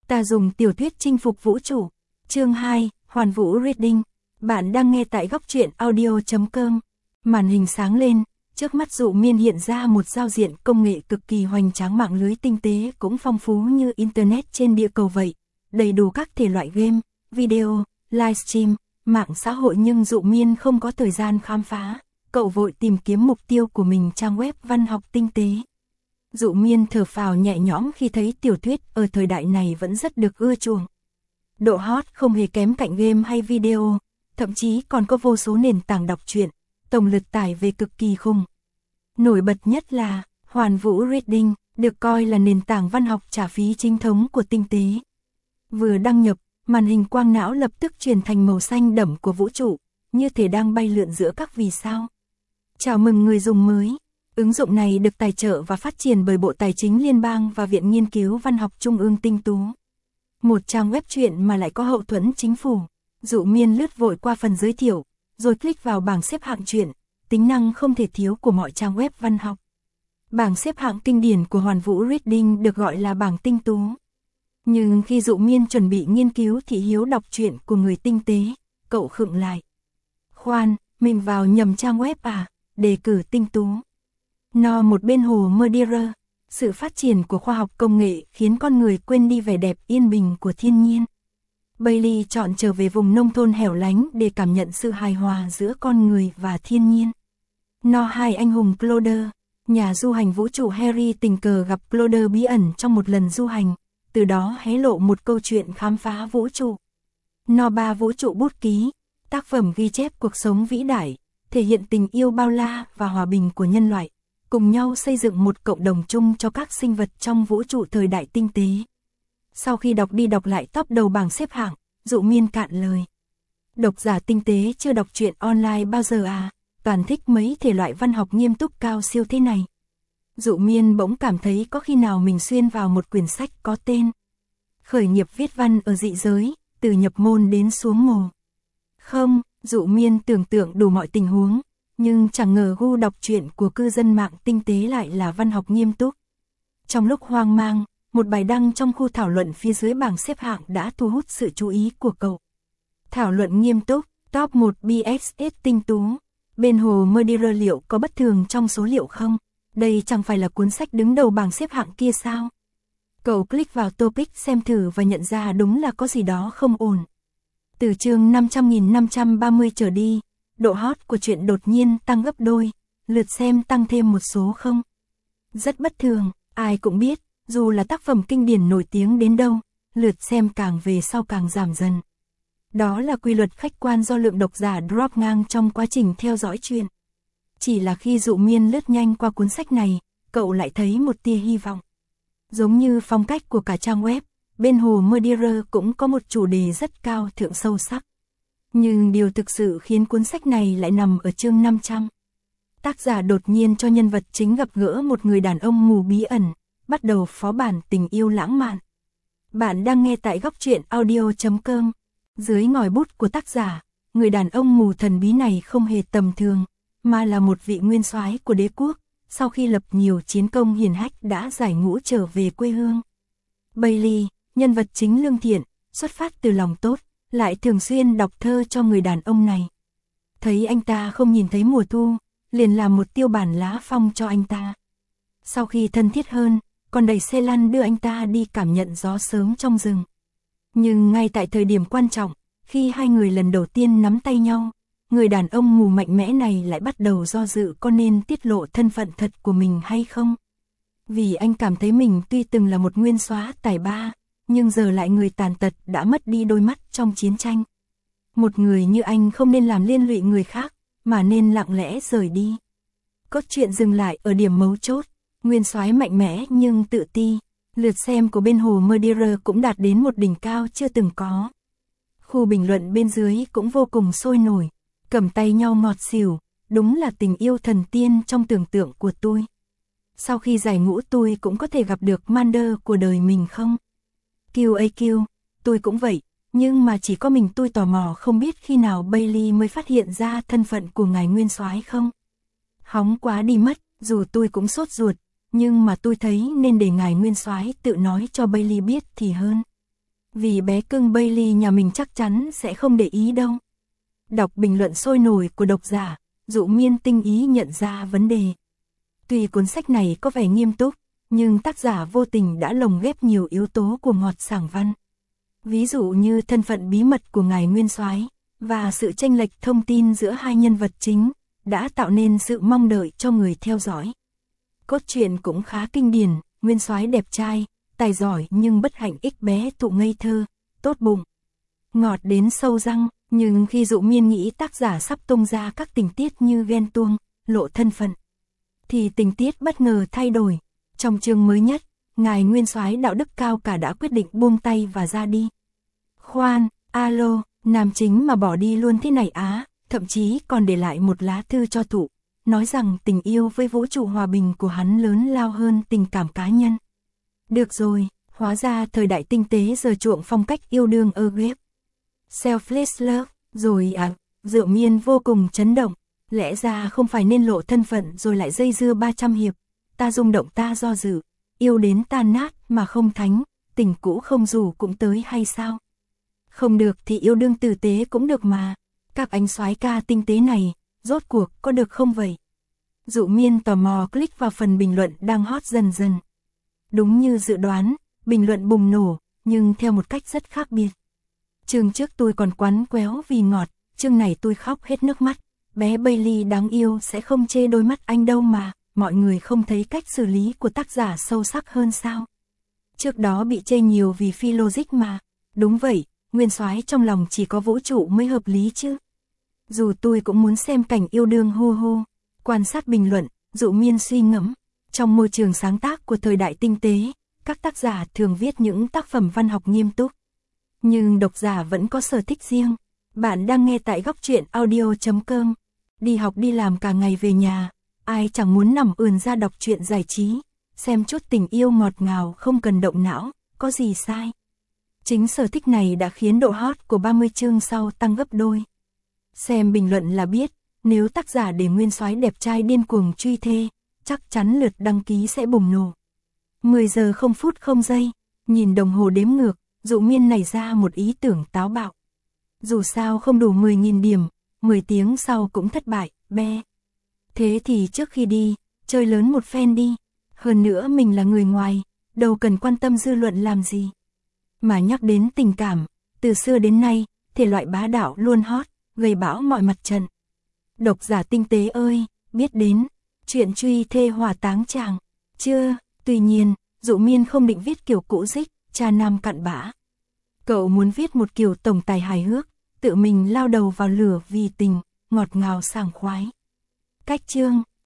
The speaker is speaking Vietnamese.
Ta dùng tiểu thuyết chinh phục vũ trụ. Chương 2, Hoàn Vũ Reading. Bạn đang nghe tại góc truyện audio.com. Màn hình sáng lên, trước mắt Dụ Miên hiện ra một giao diện công nghệ cực kỳ hoành tráng, mạng lưới tinh tế cũng phong phú như internet trên địa cầu vậy, đầy đủ các thể loại game, video, livestream, mạng xã hội, nhưng Dụ Miên không có thời gian khám phá, cậu vội tìm kiếm mục tiêu của mình, trang web văn học tinh tế. Dụ Miên thở phào nhẹ nhõm khi thấy tiểu thuyết ở thời đại này vẫn rất được ưa chuộng. Độ hot không hề kém cạnh game hay video, thậm chí còn có vô số nền tảng đọc truyện, tổng lượt tải về cực kỳ khủng. Nổi bật nhất là Hoàn Vũ Reading, được coi là nền tảng văn học trả phí chính thống của tinh tế. Vừa đăng nhập, màn hình quang não lập tức chuyển thành màu xanh đậm của vũ trụ, như thể đang bay lượn giữa các vì sao. Chào mừng người dùng mới. Ứng dụng này được tài trợ và phát triển bởi Bộ Tài chính Liên bang và Viện Nghiên cứu Văn học Trung ương Tinh Tú. Một trang web truyện mà lại có hậu thuẫn chính phủ. Dụ Miên lướt vội qua phần giới thiệu, rồi click vào bảng xếp hạng truyện, tính năng không thể thiếu của mọi trang web văn học. Bảng xếp hạng kinh điển của Hoàn Vũ Reading được gọi là bảng tinh tú. Nhưng khi Dụ Miên chuẩn bị nghiên cứu thị hiếu đọc truyện của người tinh tế, cậu khựng lại. Khoan, mình vào nhầm trang web à? Đề cử tinh tú. No một bên hồ Madeira, sự phát triển của khoa học công nghệ khiến con người quên đi vẻ đẹp yên bình của thiên nhiên. Bailey chọn trở về vùng nông thôn hẻo lánh để cảm nhận sự hài hòa giữa con người và thiên nhiên. No hai anh hùng Plodder, nhà du hành vũ trụ Harry tình cờ gặp Plodder bí ẩn trong một lần du hành, từ đó hé lộ một câu chuyện khám phá vũ trụ. No ba vũ trụ bút ký, tác phẩm ghi chép cuộc sống vĩ đại, thể hiện tình yêu bao la và hòa bình của nhân loại, cùng nhau xây dựng một cộng đồng chung cho các sinh vật trong vũ trụ thời đại tinh tế. Sau khi đọc đi đọc lại top đầu bảng xếp hạng, Dụ Miên cạn lời. Độc giả tinh tế chưa đọc truyện online bao giờ à, toàn thích mấy thể loại văn học nghiêm túc cao siêu thế này. Dụ Miên bỗng cảm thấy có khi nào mình xuyên vào một quyển sách có tên Khởi nghiệp viết văn ở dị giới, từ nhập môn đến xuống mồ. Không, Dụ Miên tưởng tượng đủ mọi tình huống, nhưng chẳng ngờ gu đọc truyện của cư dân mạng tinh tế lại là văn học nghiêm túc. Trong lúc hoang mang, một bài đăng trong khu thảo luận phía dưới bảng xếp hạng đã thu hút sự chú ý của cậu. Thảo luận nghiêm túc, top 1 BXS tinh tú. Bên hồ Madeira liệu có bất thường trong số liệu không? Đây chẳng phải là cuốn sách đứng đầu bảng xếp hạng kia sao? Cậu click vào topic xem thử và nhận ra đúng là có gì đó không ổn. Từ chương 500.530 trở đi, độ hot của truyện đột nhiên tăng gấp đôi, lượt xem tăng thêm một số không. Rất bất thường, ai cũng biết, dù là tác phẩm kinh điển nổi tiếng đến đâu, lượt xem càng về sau càng giảm dần. Đó là quy luật khách quan do lượng độc giả drop ngang trong quá trình theo dõi truyện. Chỉ là khi Dụ Miên lướt nhanh qua cuốn sách này, cậu lại thấy một tia hy vọng. Giống như phong cách của cả trang web, bên hồ Madeira cũng có một chủ đề rất cao thượng sâu sắc. Nhưng điều thực sự khiến cuốn sách này lại nằm ở chương 500. Tác giả đột nhiên cho nhân vật chính gặp gỡ một người đàn ông mù bí ẩn, bắt đầu phó bản tình yêu lãng mạn. Bạn đang nghe tại góc truyện audio.com. Dưới ngòi bút của tác giả, người đàn ông mù thần bí này không hề tầm thường, mà là một vị nguyên soái của đế quốc, sau khi lập nhiều chiến công hiển hách đã giải ngũ trở về quê hương. Bailey, nhân vật chính lương thiện, xuất phát từ lòng tốt, lại thường xuyên đọc thơ cho người đàn ông này. Thấy anh ta không nhìn thấy mùa thu, liền làm một tiêu bản lá phong cho anh ta. Sau khi thân thiết hơn, còn đẩy xe lăn đưa anh ta đi cảm nhận gió sớm trong rừng. Nhưng ngay tại thời điểm quan trọng, khi hai người lần đầu tiên nắm tay nhau, người đàn ông mù mạnh mẽ này lại bắt đầu do dự có nên tiết lộ thân phận thật của mình hay không. Vì anh cảm thấy mình tuy từng là một nguyên soái tài ba, nhưng giờ lại người tàn tật đã mất đi đôi mắt trong chiến tranh. Một người như anh không nên làm liên lụy người khác, mà nên lặng lẽ rời đi. Cốt truyện dừng lại ở điểm mấu chốt, nguyên soái mạnh mẽ nhưng tự ti. Lượt xem của bên hồ Madeira cũng đạt đến một đỉnh cao chưa từng có. Khu bình luận bên dưới cũng vô cùng sôi nổi, cầm tay nhau ngọt xỉu, đúng là tình yêu thần tiên trong tưởng tượng của tôi. Sau khi giải ngũ tôi cũng có thể gặp được Mander của đời mình không? QAQ, tôi cũng vậy, nhưng mà chỉ có mình tôi tò mò không biết khi nào Bailey mới phát hiện ra thân phận của ngài nguyên soái không? Hóng quá đi mất, dù tôi cũng sốt ruột, nhưng mà tôi thấy nên để ngài nguyên soái tự nói cho Bailey biết thì hơn. vì bé cưng Bailey nhà mình chắc chắn sẽ không để ý đâu. Đọc bình luận sôi nổi của độc giả, Dụ Miên tinh ý nhận ra vấn đề. Tuy cuốn sách này có vẻ nghiêm túc, nhưng tác giả vô tình đã lồng ghép nhiều yếu tố của ngọt sảng văn. Ví dụ như thân phận bí mật của ngài nguyên soái và sự chênh lệch thông tin giữa hai nhân vật chính, đã tạo nên sự mong đợi cho người theo dõi. Cốt truyện cũng khá kinh điển, nguyên soái đẹp trai, tài giỏi nhưng bất hạnh ích bé thụ ngây thơ, tốt bụng, ngọt đến sâu răng, nhưng khi Dụ Miên nghĩ tác giả sắp tung ra các tình tiết như ghen tuông, lộ thân phận, thì tình tiết bất ngờ thay đổi. Trong chương mới nhất, ngài nguyên soái đạo đức cao cả đã quyết định buông tay và ra đi. Khoan, alo, nam chính mà bỏ đi luôn thế này á, thậm chí còn để lại một lá thư cho Thụ, nói rằng tình yêu với vũ trụ hòa bình của hắn lớn lao hơn tình cảm cá nhân. Được rồi, hóa ra thời đại tinh tế giờ chuộng phong cách yêu đương aggressive, selfless love, rồi à, Dụ Miên vô cùng chấn động, lẽ ra không phải nên lộ thân phận rồi lại dây dưa 300 hiệp, ta rung động ta do dự, yêu đến tan nát mà không thánh, tình cũ không rủ cũng tới hay sao? Không được thì yêu đương tử tế cũng được mà, các anh soái ca tinh tế này, rốt cuộc có được không vậy? Dụ Miên tò mò click vào phần bình luận đang hot dần dần. Đúng như dự đoán, bình luận bùng nổ, nhưng theo một cách rất khác biệt. Chương trước tôi còn quắn quéo vì ngọt, chương này tôi khóc hết nước mắt, bé Bailey đáng yêu sẽ không chê đôi mắt anh đâu mà, mọi người không thấy cách xử lý của tác giả sâu sắc hơn sao? Trước đó bị chê nhiều vì phi logic mà, đúng vậy, nguyên soái trong lòng chỉ có vũ trụ mới hợp lý chứ. Dù tôi cũng muốn xem cảnh yêu đương hô hô, quan sát bình luận, Dụ Miên suy ngẫm, trong môi trường sáng tác của thời đại tinh tế, các tác giả thường viết những tác phẩm văn học nghiêm túc. Nhưng độc giả vẫn có sở thích riêng. Bạn đang nghe tại Góc Truyện Audio.com. Đi học đi làm cả ngày về nhà, ai chẳng muốn nằm ườn ra đọc truyện giải trí, xem chút tình yêu ngọt ngào không cần động não, có gì sai. Chính sở thích này đã khiến độ hot của 30 chương sau tăng gấp đôi. Xem bình luận là biết, nếu tác giả để nguyên soái đẹp trai điên cuồng truy thê, chắc chắn lượt đăng ký sẽ bùng nổ. 10 giờ 0 phút 0 giây, nhìn đồng hồ đếm ngược, Dụ Miên nảy ra một ý tưởng táo bạo. Dù sao không đủ 10.000 điểm, 10 tiếng sau cũng thất bại, be. Thế thì trước khi đi, chơi lớn một phen đi. Hơn nữa mình là người ngoài, đâu cần quan tâm dư luận làm gì. Mà nhắc đến tình cảm, từ xưa đến nay, thể loại bá đạo luôn hot, gây bão mọi mặt trận. Độc giả tinh tế ơi, biết đến, chuyện truy thê hỏa táng chàng, chưa? Tuy nhiên, Dụ Miên không định viết kiểu cũ dích, cha nam cặn bã. Cậu muốn viết một kiểu tổng tài hài hước, tự mình lao đầu vào lửa vì tình, ngọt ngào sảng khoái. Cách chương,